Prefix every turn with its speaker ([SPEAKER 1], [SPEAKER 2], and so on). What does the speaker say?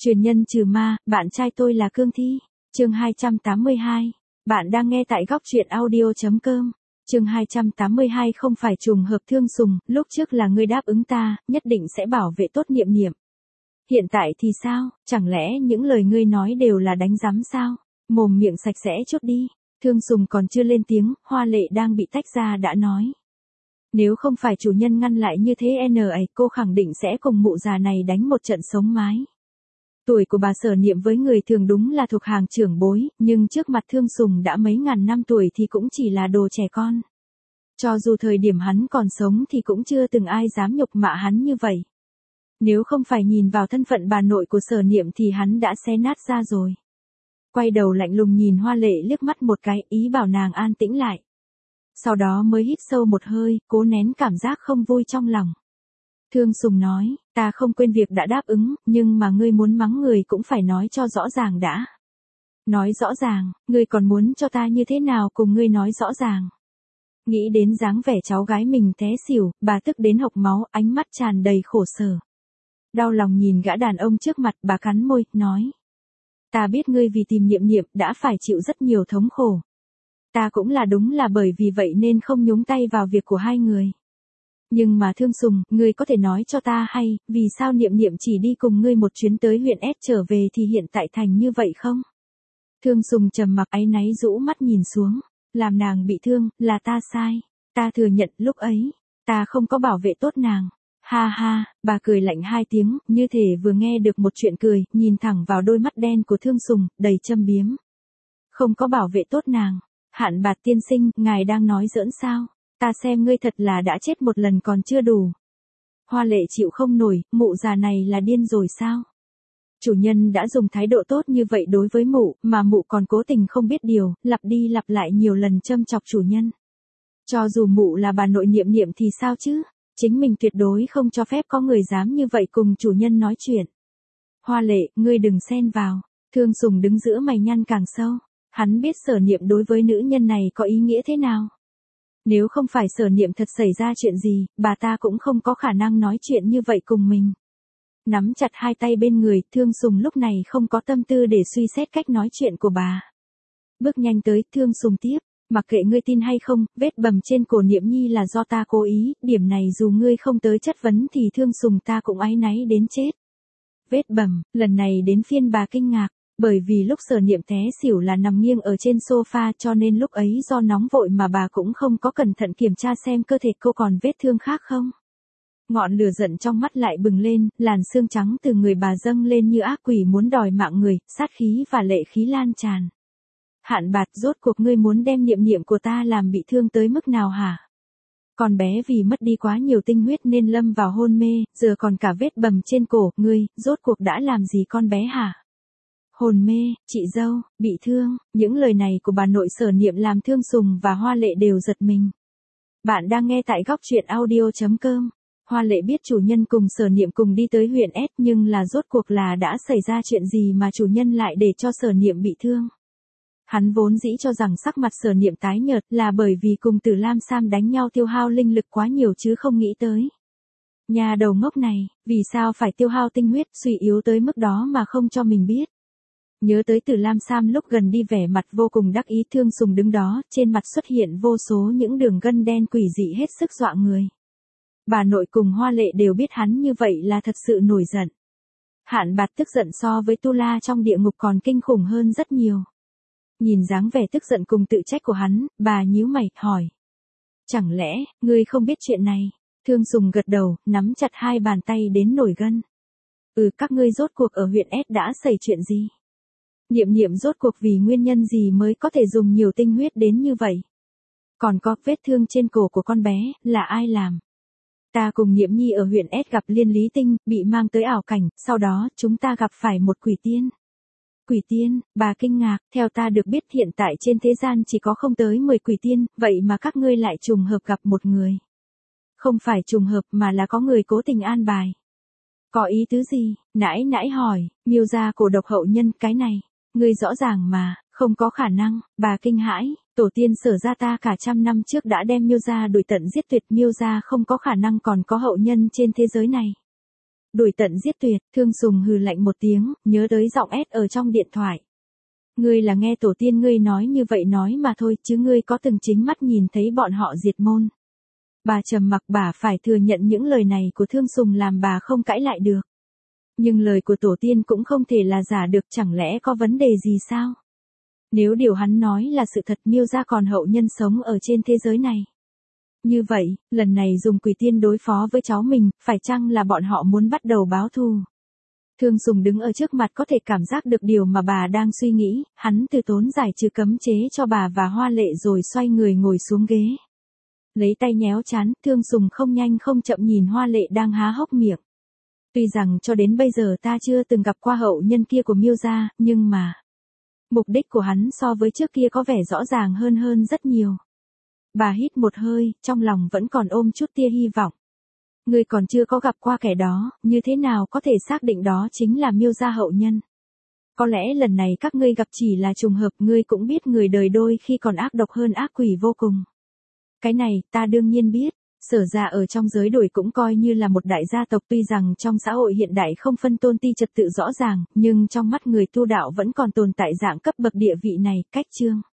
[SPEAKER 1] Truyền nhân trừ ma, bạn trai tôi là Cương Thi. Chương 282. Bạn đang nghe tại góc truyện audio.com. Chương 282 không phải trùng hợp Thương Sùng, lúc trước là ngươi đáp ứng ta, nhất định sẽ bảo vệ tốt Niệm Niệm. Hiện tại thì sao, chẳng lẽ những lời ngươi nói đều là đánh giám sao? Mồm miệng sạch sẽ chút đi. Thương Sùng còn chưa lên tiếng, Hoa Lệ đang bị tách ra đã nói. Nếu không phải chủ nhân ngăn lại như thế cô khẳng định sẽ cùng mụ già này đánh một trận sống mái. Tuổi của bà Sở Niệm với người thường đúng là thuộc hàng trưởng bối, nhưng trước mặt Thương Sùng đã mấy ngàn năm tuổi thì cũng chỉ là đồ trẻ con. Cho dù thời điểm hắn còn sống thì cũng chưa từng ai dám nhục mạ hắn như vậy. Nếu không phải nhìn vào thân phận bà nội của Sở Niệm thì hắn đã xé nát ra rồi. Quay đầu lạnh lùng nhìn Hoa Lệ liếc mắt một cái, ý bảo nàng an tĩnh lại. Sau đó mới hít sâu một hơi, cố nén cảm giác không vui trong lòng. Thương Sùng nói, ta không quên việc đã đáp ứng, nhưng mà ngươi muốn mắng người cũng phải nói cho rõ ràng đã. Nói rõ ràng, ngươi còn muốn cho ta như thế nào cùng ngươi nói rõ ràng. Nghĩ đến dáng vẻ cháu gái mình té xỉu, bà tức đến hộc máu, ánh mắt tràn đầy khổ sở. Đau lòng nhìn gã đàn ông trước mặt, bà cắn môi, nói. Ta biết ngươi vì tìm Niệm Niệm đã phải chịu rất nhiều thống khổ. Ta cũng là đúng là bởi vì vậy nên không nhúng tay vào việc của hai người. Nhưng mà Thương Sùng, ngươi có thể nói cho ta hay, vì sao Niệm Niệm chỉ đi cùng ngươi một chuyến tới huyện S trở về thì hiện tại thành như vậy không? Thương Sùng trầm mặc áy náy rũ mắt nhìn xuống, làm nàng bị thương, là ta sai. Ta thừa nhận lúc ấy, ta không có bảo vệ tốt nàng. Ha ha, bà cười lạnh hai tiếng, như thể vừa nghe được một chuyện cười, nhìn thẳng vào đôi mắt đen của Thương Sùng, đầy châm biếm. Không có bảo vệ tốt nàng. Hạn Bạt tiên sinh, ngài đang nói giỡn sao? Ta xem ngươi thật là đã chết một lần còn chưa đủ. Hoa Lệ chịu không nổi, mụ già này là điên rồi sao? Chủ nhân đã dùng thái độ tốt như vậy đối với mụ, mà mụ còn cố tình không biết điều, lặp đi lặp lại nhiều lần châm chọc chủ nhân. Cho dù mụ là bà nội Niệm Niệm thì sao chứ? Chính mình tuyệt đối không cho phép có người dám như vậy cùng chủ nhân nói chuyện. Hoa Lệ, ngươi đừng xen vào. Thương Sùng đứng giữa mày nhăn càng sâu. Hắn biết Sở Niệm đối với nữ nhân này có ý nghĩa thế nào. Nếu không phải Sở Niệm thật xảy ra chuyện gì, bà ta cũng không có khả năng nói chuyện như vậy cùng mình. Nắm chặt hai tay bên người, Thương Sùng lúc này không có tâm tư để suy xét cách nói chuyện của bà. Bước nhanh tới, Thương Sùng tiếp, mặc kệ ngươi tin hay không, vết bầm trên cổ Niệm Nhi là do ta cố ý, điểm này dù ngươi không tới chất vấn thì Thương Sùng ta cũng áy náy đến chết. Vết bầm, lần này đến phiên bà kinh ngạc. Bởi vì lúc Sở Niệm té xỉu là nằm nghiêng ở trên sofa cho nên lúc ấy do nóng vội mà bà cũng không có cẩn thận kiểm tra xem cơ thể cô còn vết thương khác không. Ngọn lửa giận trong mắt lại bừng lên, làn xương trắng từ người bà dâng lên như ác quỷ muốn đòi mạng người, sát khí và lệ khí lan tràn. Hạn Bạt, rốt cuộc ngươi muốn đem Niệm Niệm của ta làm bị thương tới mức nào hả? Con bé vì mất đi quá nhiều tinh huyết nên lâm vào hôn mê, giờ còn cả vết bầm trên cổ, ngươi, rốt cuộc đã làm gì con bé hả? Hồn mê, chị dâu, bị thương, những lời này của bà nội Sở Niệm làm Thương Sùng và Hoa Lệ đều giật mình. Bạn đang nghe tại góc truyện audio.com. Hoa Lệ biết chủ nhân cùng Sở Niệm cùng đi tới huyện S nhưng là rốt cuộc là đã xảy ra chuyện gì mà chủ nhân lại để cho Sở Niệm bị thương. Hắn vốn dĩ cho rằng sắc mặt Sở Niệm tái nhợt là bởi vì cùng Tử Lam Sam đánh nhau tiêu hao linh lực quá nhiều chứ không nghĩ tới. Nhà đầu ngốc này, vì sao phải tiêu hao tinh huyết suy yếu tới mức đó mà không cho mình biết. Nhớ tới Tử Lam Sam lúc gần đi vẻ mặt vô cùng đắc ý, Thương Sùng đứng đó, trên mặt xuất hiện vô số những đường gân đen quỷ dị hết sức dọa người. Bà nội cùng Hoa Lệ đều biết hắn như vậy là thật sự nổi giận. Hạn Bạt tức giận so với Tu La trong địa ngục còn kinh khủng hơn rất nhiều. Nhìn dáng vẻ tức giận cùng tự trách của hắn, bà nhíu mày, hỏi. Chẳng lẽ, ngươi không biết chuyện này? Thương Sùng gật đầu, nắm chặt hai bàn tay đến nổi gân. Các ngươi rốt cuộc ở huyện S đã xảy chuyện gì? Niệm Niệm rốt cuộc vì nguyên nhân gì mới có thể dùng nhiều tinh huyết đến như vậy? Còn có vết thương trên cổ của con bé, là ai làm? Ta cùng Niệm Nhi ở huyện S gặp Liên Lý Tinh, bị mang tới ảo cảnh, sau đó chúng ta gặp phải một quỷ tiên. Quỷ tiên, bà kinh ngạc, theo ta được biết hiện tại trên thế gian chỉ có không tới 10 quỷ tiên, vậy mà các ngươi lại trùng hợp gặp một người. Không phải trùng hợp mà là có người cố tình an bài. Có ý tứ gì? Nãi nãi hỏi, Miêu gia cổ độc hậu nhân, cái này. Ngươi rõ ràng mà, không có khả năng, bà kinh hãi, tổ tiên Sở gia ta cả trăm năm trước đã đem Miêu gia đuổi tận giết tuyệt, Miêu gia không có khả năng còn có hậu nhân trên thế giới này. Đuổi tận giết tuyệt, Thương Sùng hừ lạnh một tiếng, nhớ tới giọng ép ở trong điện thoại. Ngươi là nghe tổ tiên ngươi nói như vậy nói mà thôi, chứ ngươi có từng chính mắt nhìn thấy bọn họ diệt môn. Bà trầm mặc, bà phải thừa nhận những lời này của Thương Sùng làm bà không cãi lại được. Nhưng lời của tổ tiên cũng không thể là giả được, chẳng lẽ có vấn đề gì sao? Nếu điều hắn nói là sự thật, Miêu gia còn hậu nhân sống ở trên thế giới này. Như vậy, lần này dùng quỷ tiên đối phó với cháu mình, phải chăng là bọn họ muốn bắt đầu báo thù? Thương Sùng đứng ở trước mặt có thể cảm giác được điều mà bà đang suy nghĩ, hắn từ tốn giải trừ cấm chế cho bà và Hoa Lệ rồi xoay người ngồi xuống ghế. Lấy tay nhéo trán, Thương Sùng không nhanh không chậm nhìn Hoa Lệ đang há hốc miệng. Tuy rằng cho đến bây giờ ta chưa từng gặp qua hậu nhân kia của Miêu gia, nhưng mà mục đích của hắn so với trước kia có vẻ rõ ràng hơn rất nhiều. Bà hít một hơi, trong lòng vẫn còn ôm chút tia hy vọng. Ngươi còn chưa có gặp qua kẻ đó, như thế nào có thể xác định đó chính là Miêu gia hậu nhân? Có lẽ lần này các ngươi gặp chỉ là trùng hợp, ngươi cũng biết người đời đôi khi còn ác độc hơn ác quỷ vô cùng. Cái này, ta đương nhiên biết. Sở gia ở trong giới đổi cũng coi như là một đại gia tộc, tuy rằng trong xã hội hiện đại không phân tôn ti trật tự rõ ràng, nhưng trong mắt người tu đạo vẫn còn tồn tại dạng cấp bậc địa vị này, cách chương.